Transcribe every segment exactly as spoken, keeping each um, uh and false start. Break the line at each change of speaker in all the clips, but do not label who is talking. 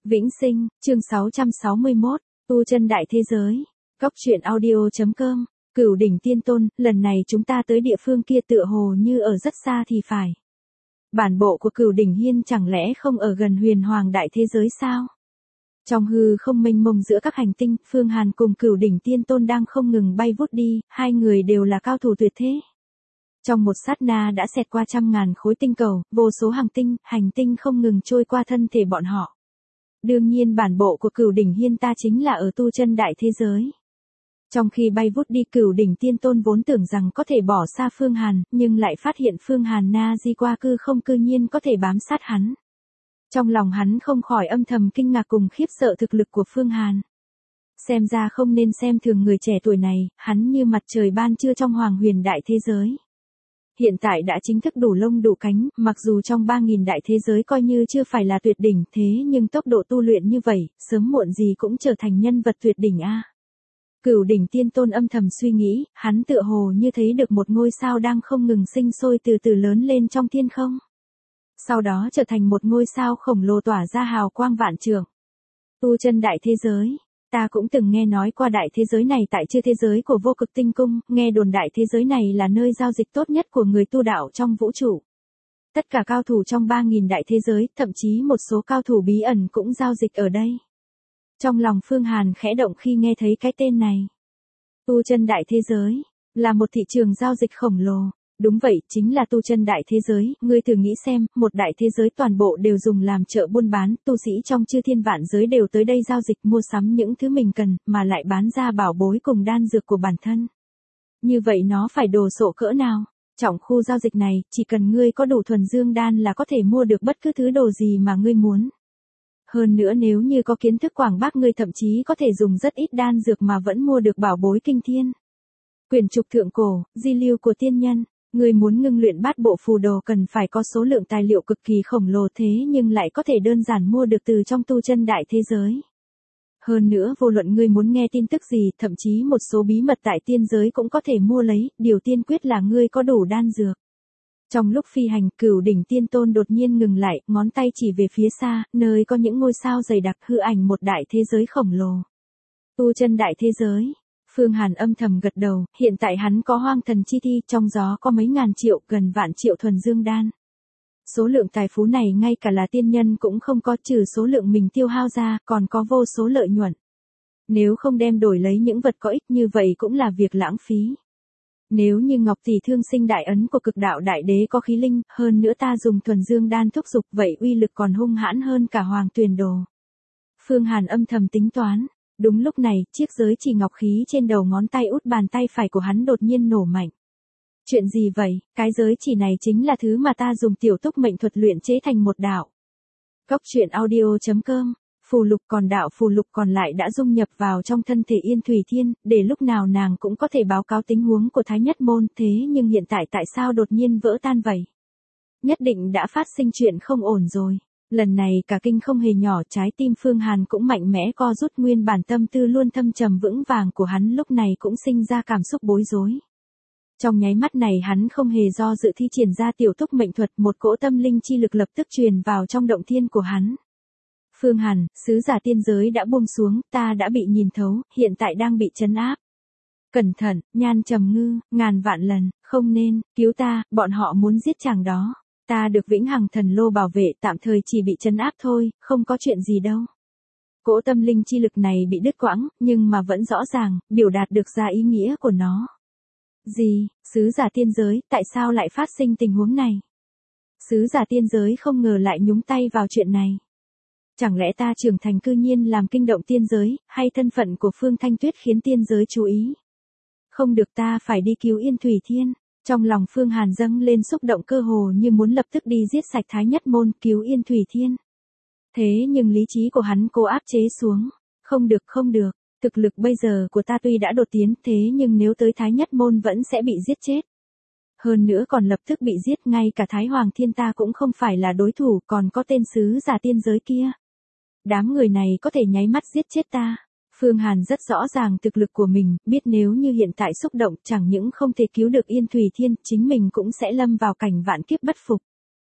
Vĩnh Sinh, chương sáu trăm sáu mươi mốt, tu chân đại thế giới. Góc truyện audio.com, Cửu đỉnh tiên tôn, lần này chúng ta tới địa phương kia tựa hồ như ở rất xa thì phải. Bản bộ của Cửu đỉnh hiên chẳng lẽ không ở gần huyền hoàng đại thế giới sao? Trong hư không mênh mông giữa các hành tinh, Phương Hàn cùng Cửu đỉnh tiên tôn đang không ngừng bay vút đi, hai người đều là cao thủ tuyệt thế. Trong một sát na đã xẹt qua trăm ngàn khối tinh cầu, vô số hành tinh, hành tinh không ngừng trôi qua thân thể bọn họ. Đương nhiên bản bộ của Cửu đỉnh hiên ta chính là ở tu chân đại thế giới. Trong khi bay vút đi, Cửu đỉnh tiên tôn vốn tưởng rằng có thể bỏ xa Phương Hàn, nhưng lại phát hiện Phương Hàn na di qua cư không cư nhiên có thể bám sát hắn. Trong lòng hắn không khỏi âm thầm kinh ngạc cùng khiếp sợ thực lực của Phương Hàn. Xem ra không nên xem thường người trẻ tuổi này, hắn như mặt trời ban trưa trong hoàng huyền đại thế giới. Hiện tại đã chính thức đủ lông đủ cánh, mặc dù trong ba nghìn đại thế giới coi như chưa phải là tuyệt đỉnh, thế nhưng tốc độ tu luyện như vậy, sớm muộn gì cũng trở thành nhân vật tuyệt đỉnh a. Cửu đỉnh tiên tôn âm thầm suy nghĩ, hắn tựa hồ như thấy được một ngôi sao đang không ngừng sinh sôi từ từ lớn lên trong thiên không. Sau đó trở thành một ngôi sao khổng lồ tỏa ra hào quang vạn trượng. Tu chân đại thế giới. Ta cũng từng nghe nói qua đại thế giới này tại chư thế giới của vô cực tinh cung, nghe đồn đại thế giới này là nơi giao dịch tốt nhất của người tu đạo trong vũ trụ. Tất cả cao thủ trong ba nghìn đại thế giới, thậm chí một số cao thủ bí ẩn cũng giao dịch ở đây. Trong lòng Phương Hàn khẽ động khi nghe thấy cái tên này. Tu chân đại thế giới, là một thị trường giao dịch khổng lồ. Đúng vậy, chính là tu chân đại thế giới, ngươi thử nghĩ xem, một đại thế giới toàn bộ đều dùng làm chợ buôn bán, tu sĩ trong chư thiên vạn giới đều tới đây giao dịch mua sắm những thứ mình cần, mà lại bán ra bảo bối cùng đan dược của bản thân. Như vậy nó phải đồ sộ cỡ nào? Trọng khu giao dịch này, chỉ cần ngươi có đủ thuần dương đan là có thể mua được bất cứ thứ đồ gì mà ngươi muốn. Hơn nữa nếu như có kiến thức quảng bác ngươi thậm chí có thể dùng rất ít đan dược mà vẫn mua được bảo bối kinh thiên. Quyển trục thượng cổ, di lưu của tiên nhân. Người muốn ngưng luyện bát bộ phù đồ cần phải có số lượng tài liệu cực kỳ khổng lồ thế nhưng lại có thể đơn giản mua được từ trong tu chân đại thế giới. Hơn nữa vô luận ngươi muốn nghe tin tức gì, thậm chí một số bí mật tại tiên giới cũng có thể mua lấy, điều tiên quyết là ngươi có đủ đan dược. Trong lúc phi hành, Cửu đỉnh tiên tôn đột nhiên ngừng lại, ngón tay chỉ về phía xa, nơi có những ngôi sao dày đặc hư ảnh một đại thế giới khổng lồ. Tu chân đại thế giới. Phương Hàn âm thầm gật đầu, hiện tại hắn có hoang thần chi thi, trong gió có mấy ngàn triệu, gần vạn triệu thuần dương đan. Số lượng tài phú này ngay cả là tiên nhân cũng không có, trừ số lượng mình tiêu hao ra, còn có vô số lợi nhuận. Nếu không đem đổi lấy những vật có ích như vậy cũng là việc lãng phí. Nếu như Ngọc Tỷ Thương Sinh đại ấn của Cực Đạo Đại Đế có khí linh, hơn nữa ta dùng thuần dương đan thúc dục, vậy uy lực còn hung hãn hơn cả Hoàng Tuyền Đồ. Phương Hàn âm thầm tính toán. Đúng lúc này, chiếc giới chỉ ngọc khí trên đầu ngón tay út bàn tay phải của hắn đột nhiên nổ mạnh. Chuyện gì vậy? Cái giới chỉ này chính là thứ mà ta dùng tiểu túc mệnh thuật luyện chế thành một đạo. Góc truyện audio.com, phù lục còn đạo phù lục còn lại đã dung nhập vào trong thân thể Yên Thủy Thiên, để lúc nào nàng cũng có thể báo cáo tình huống của Thái Nhất Môn, thế nhưng hiện tại tại sao đột nhiên vỡ tan vậy? Nhất định đã phát sinh chuyện không ổn rồi. Lần này cả kinh không hề nhỏ, trái tim Phương Hàn cũng mạnh mẽ co rút, nguyên bản tâm tư luôn thâm trầm vững vàng của hắn lúc này cũng sinh ra cảm xúc bối rối. Trong nháy mắt này hắn không hề do dự thi triển ra tiểu túc mệnh thuật, một cỗ tâm linh chi lực lập tức truyền vào trong động thiên của hắn. Phương Hàn, sứ giả tiên giới đã buông xuống, ta đã bị nhìn thấu, hiện tại đang bị trấn áp. Cẩn thận, Nhan Trầm Ngư, ngàn vạn lần, không nên, cứu ta, bọn họ muốn giết chàng đó. Ta được Vĩnh Hằng Thần Lô bảo vệ, tạm thời chỉ bị trấn áp thôi, không có chuyện gì đâu. Cỗ tâm linh chi lực này bị đứt quãng, nhưng mà vẫn rõ ràng, biểu đạt được ra ý nghĩa của nó. Gì, sứ giả tiên giới, tại sao lại phát sinh tình huống này? Sứ giả tiên giới không ngờ lại nhúng tay vào chuyện này. Chẳng lẽ ta trưởng thành cư nhiên làm kinh động tiên giới, hay thân phận của Phương Thanh Tuyết khiến tiên giới chú ý? Không được, ta phải đi cứu Yên Thủy Thiên. Trong lòng Phương Hàn dâng lên xúc động, cơ hồ như muốn lập tức đi giết sạch Thái Nhất Môn, cứu Yên Thủy Thiên. Thế nhưng lý trí của hắn cố áp chế xuống. Không được, không được, thực lực bây giờ của ta tuy đã đột tiến, thế nhưng nếu tới Thái Nhất Môn vẫn sẽ bị giết chết. Hơn nữa còn lập tức bị giết, ngay cả Thái Hoàng Thiên ta cũng không phải là đối thủ, còn có tên sứ giả tiên giới kia. Đám người này có thể nháy mắt giết chết ta. Phương Hàn rất rõ ràng thực lực của mình, biết nếu như hiện tại xúc động chẳng những không thể cứu được Yên Thủy Thiên, chính mình cũng sẽ lâm vào cảnh vạn kiếp bất phục.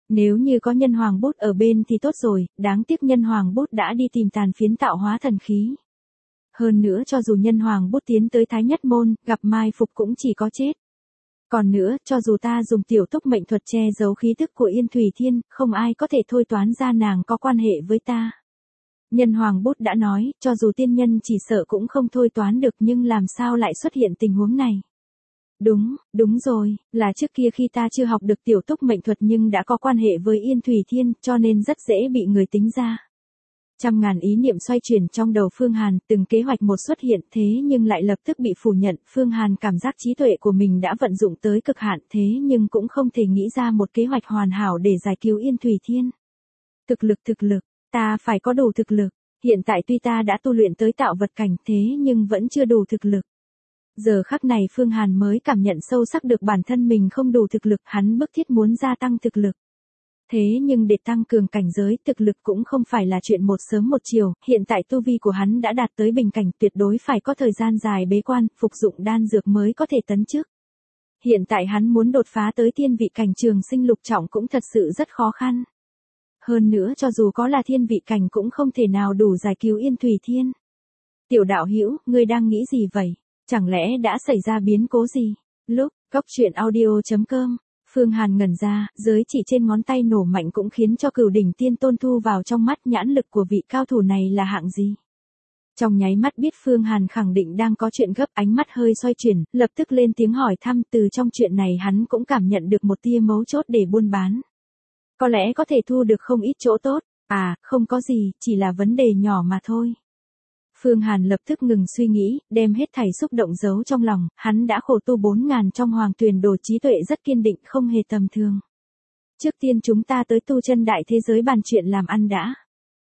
Nếu như có nhân hoàng bút ở bên thì tốt rồi, đáng tiếc nhân hoàng bút đã đi tìm tàn phiến tạo hóa thần khí. Hơn nữa cho dù nhân hoàng bút tiến tới Thái Nhất Môn, gặp mai phục cũng chỉ có chết. Còn nữa, cho dù ta dùng tiểu túc mệnh thuật che giấu khí tức của Yên Thủy Thiên, không ai có thể thôi toán ra nàng có quan hệ với ta. Nhân hoàng bút đã nói, cho dù tiên nhân chỉ sợ cũng không thôi toán được nhưng làm sao lại xuất hiện tình huống này. Đúng, đúng rồi, là trước kia khi ta chưa học được tiểu túc mệnh thuật nhưng đã có quan hệ với Yên Thủy Thiên cho nên rất dễ bị người tính ra. Trăm ngàn ý niệm xoay chuyển trong đầu Phương Hàn, từng kế hoạch một xuất hiện thế nhưng lại lập tức bị phủ nhận. Phương Hàn cảm giác trí tuệ của mình đã vận dụng tới cực hạn thế nhưng cũng không thể nghĩ ra một kế hoạch hoàn hảo để giải cứu Yên Thủy Thiên. Thực lực thực lực, ta phải có đủ thực lực. Hiện tại tuy ta đã tu luyện tới tạo vật cảnh thế nhưng vẫn chưa đủ thực lực. Giờ khắc này Phương Hàn mới cảm nhận sâu sắc được bản thân mình không đủ thực lực, hắn bức thiết muốn gia tăng thực lực. Thế nhưng để tăng cường cảnh giới, thực lực cũng không phải là chuyện một sớm một chiều, hiện tại tu vi của hắn đã đạt tới bình cảnh, tuyệt đối phải có thời gian dài bế quan, phục dụng đan dược mới có thể tấn chức. Hiện tại hắn muốn đột phá tới thiên vị cảnh trường sinh lục trọng cũng thật sự rất khó khăn. Hơn nữa cho dù có là thiên vị cảnh cũng không thể nào đủ giải cứu Yên Thủy Thiên. Tiểu đạo hữu, ngươi đang nghĩ gì vậy? Chẳng lẽ đã xảy ra biến cố gì? Lúc, góc truyện audio chấm com, Phương Hàn ngẩn ra, giới chỉ trên ngón tay nổ mạnh cũng khiến cho Cửu Đỉnh Tiên Tôn thu vào trong mắt, nhãn lực của vị cao thủ này là hạng gì. Trong nháy mắt biết Phương Hàn khẳng định đang có chuyện gấp, ánh mắt hơi xoay chuyển, lập tức lên tiếng hỏi thăm. Từ trong chuyện này hắn cũng cảm nhận được một tia mấu chốt để buôn bán. Có lẽ có thể thu được không ít chỗ tốt. À, không có gì, chỉ là vấn đề nhỏ mà thôi. Phương Hàn lập tức ngừng suy nghĩ, đem hết thảy xúc động giấu trong lòng, hắn đã khổ tu bốn ngàn trong hoàng tuyền đồ, trí tuệ rất kiên định, không hề tầm thường. Trước tiên chúng ta tới tu chân đại thế giới bàn chuyện làm ăn đã.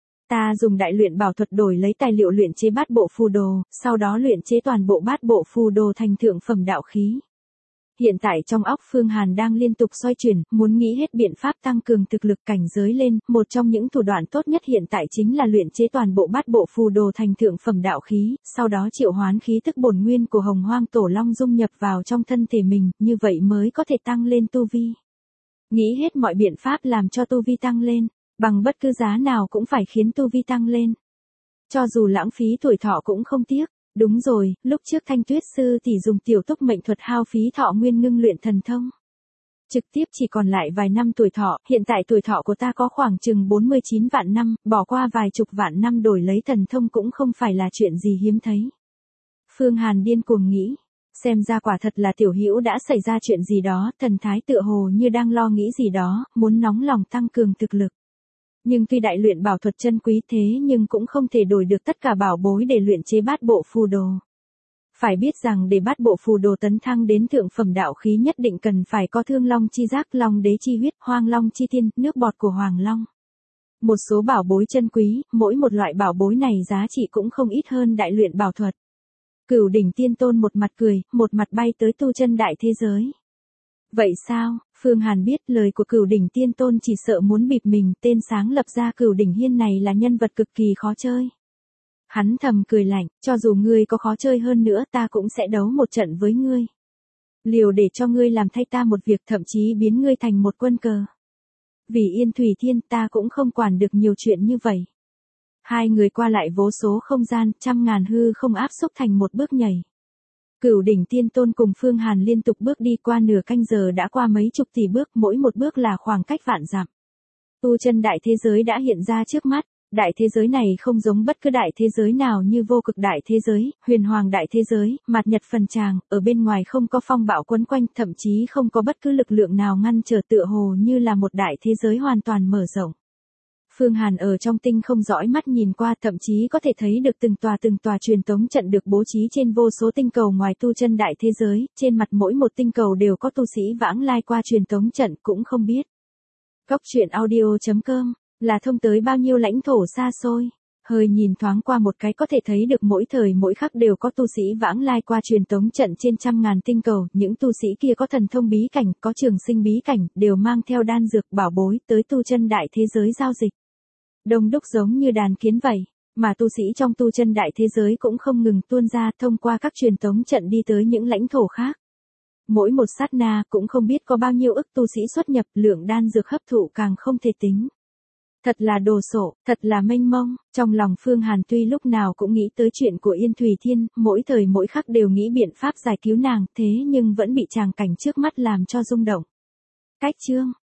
Ta dùng đại luyện bảo thuật đổi lấy tài liệu luyện chế bát bộ phù đồ, sau đó luyện chế toàn bộ bát bộ phù đồ thành thượng phẩm đạo khí. Hiện tại trong óc Phương Hàn đang liên tục xoay chuyển, muốn nghĩ hết biện pháp tăng cường thực lực cảnh giới lên, một trong những thủ đoạn tốt nhất hiện tại chính là luyện chế toàn bộ bát bộ phù đồ thành thượng phẩm đạo khí, sau đó triệu hoán khí tức bổn nguyên của Hồng Hoang Tổ Long dung nhập vào trong thân thể mình, như vậy mới có thể tăng lên tu vi. Nghĩ hết mọi biện pháp làm cho tu vi tăng lên, bằng bất cứ giá nào cũng phải khiến tu vi tăng lên. Cho dù lãng phí tuổi thọ cũng không tiếc. Đúng rồi, lúc trước Thanh Tuyết sư tỷ dùng tiểu túc mệnh thuật hao phí thọ nguyên ngưng luyện thần thông. Trực tiếp chỉ còn lại vài năm tuổi thọ, hiện tại tuổi thọ của ta có khoảng chừng bốn mươi chín vạn năm, bỏ qua vài chục vạn năm đổi lấy thần thông cũng không phải là chuyện gì hiếm thấy. Phương Hàn điên cuồng nghĩ, xem ra quả thật là tiểu hữu đã xảy ra chuyện gì đó, thần thái tựa hồ như đang lo nghĩ gì đó, muốn nóng lòng tăng cường thực lực. Nhưng tuy đại luyện bảo thuật chân quý thế nhưng cũng không thể đổi được tất cả bảo bối để luyện chế bát bộ phù đồ. Phải biết rằng để bát bộ phù đồ tấn thăng đến thượng phẩm đạo khí nhất định cần phải có thương long chi giác, long đế chi huyết, hoang long chi tiên, nước bọt của hoàng long. Một số bảo bối chân quý, mỗi một loại bảo bối này giá trị cũng không ít hơn đại luyện bảo thuật. Cửu Đỉnh Tiên Tôn một mặt cười, một mặt bay tới tu chân đại thế giới. Vậy sao? Phương Hàn biết lời của Cửu Đỉnh Tiên Tôn chỉ sợ muốn bịp mình, tên sáng lập ra Cửu Đỉnh Hiên này là nhân vật cực kỳ khó chơi. Hắn thầm cười lạnh, cho dù ngươi có khó chơi hơn nữa ta cũng sẽ đấu một trận với ngươi. Liều để cho ngươi làm thay ta một việc, thậm chí biến ngươi thành một quân cờ. Vì Yên Thủy Thiên ta cũng không quản được nhiều chuyện như vậy. Hai người qua lại vô số không gian, trăm ngàn hư không áp xúc thành một bước nhảy. Cửu Đỉnh Tiên Tôn cùng Phương Hàn liên tục bước đi, qua nửa canh giờ đã qua mấy chục tỷ bước, mỗi một bước là khoảng cách vạn dặm. Tu chân đại thế giới đã hiện ra trước mắt, đại thế giới này không giống bất cứ đại thế giới nào như vô cực đại thế giới, huyền hoàng đại thế giới, mạt nhật phần tràng, ở bên ngoài không có phong bạo quấn quanh, thậm chí không có bất cứ lực lượng nào ngăn trở, tựa hồ như là một đại thế giới hoàn toàn mở rộng. Phương Hàn ở trong tinh không dõi mắt nhìn qua, thậm chí có thể thấy được từng tòa từng tòa truyền tống trận được bố trí trên vô số tinh cầu ngoài tu chân đại thế giới, trên mặt mỗi một tinh cầu đều có tu sĩ vãng lai qua truyền tống trận, cũng không biết. Góc truyện audio chấm com là thông tới bao nhiêu lãnh thổ xa xôi. Hơi nhìn thoáng qua một cái có thể thấy được mỗi thời mỗi khắc đều có tu sĩ vãng lai qua truyền tống trận trên trăm ngàn tinh cầu, những tu sĩ kia có thần thông bí cảnh, có trường sinh bí cảnh, đều mang theo đan dược bảo bối tới tu chân đại thế giới giao dịch. Đông đúc giống như đàn kiến vậy, mà tu sĩ trong tu chân đại thế giới cũng không ngừng tuôn ra thông qua các truyền tống trận đi tới những lãnh thổ khác. Mỗi một sát na cũng không biết có bao nhiêu ức tu sĩ xuất nhập, lượng đan dược hấp thụ càng không thể tính. Thật là đồ sộ, thật là mênh mông, trong lòng Phương Hàn tuy lúc nào cũng nghĩ tới chuyện của Yên Thùy Thiên, mỗi thời mỗi khắc đều nghĩ biện pháp giải cứu nàng, thế nhưng vẫn bị tràng cảnh trước mắt làm cho rung động. Cách chương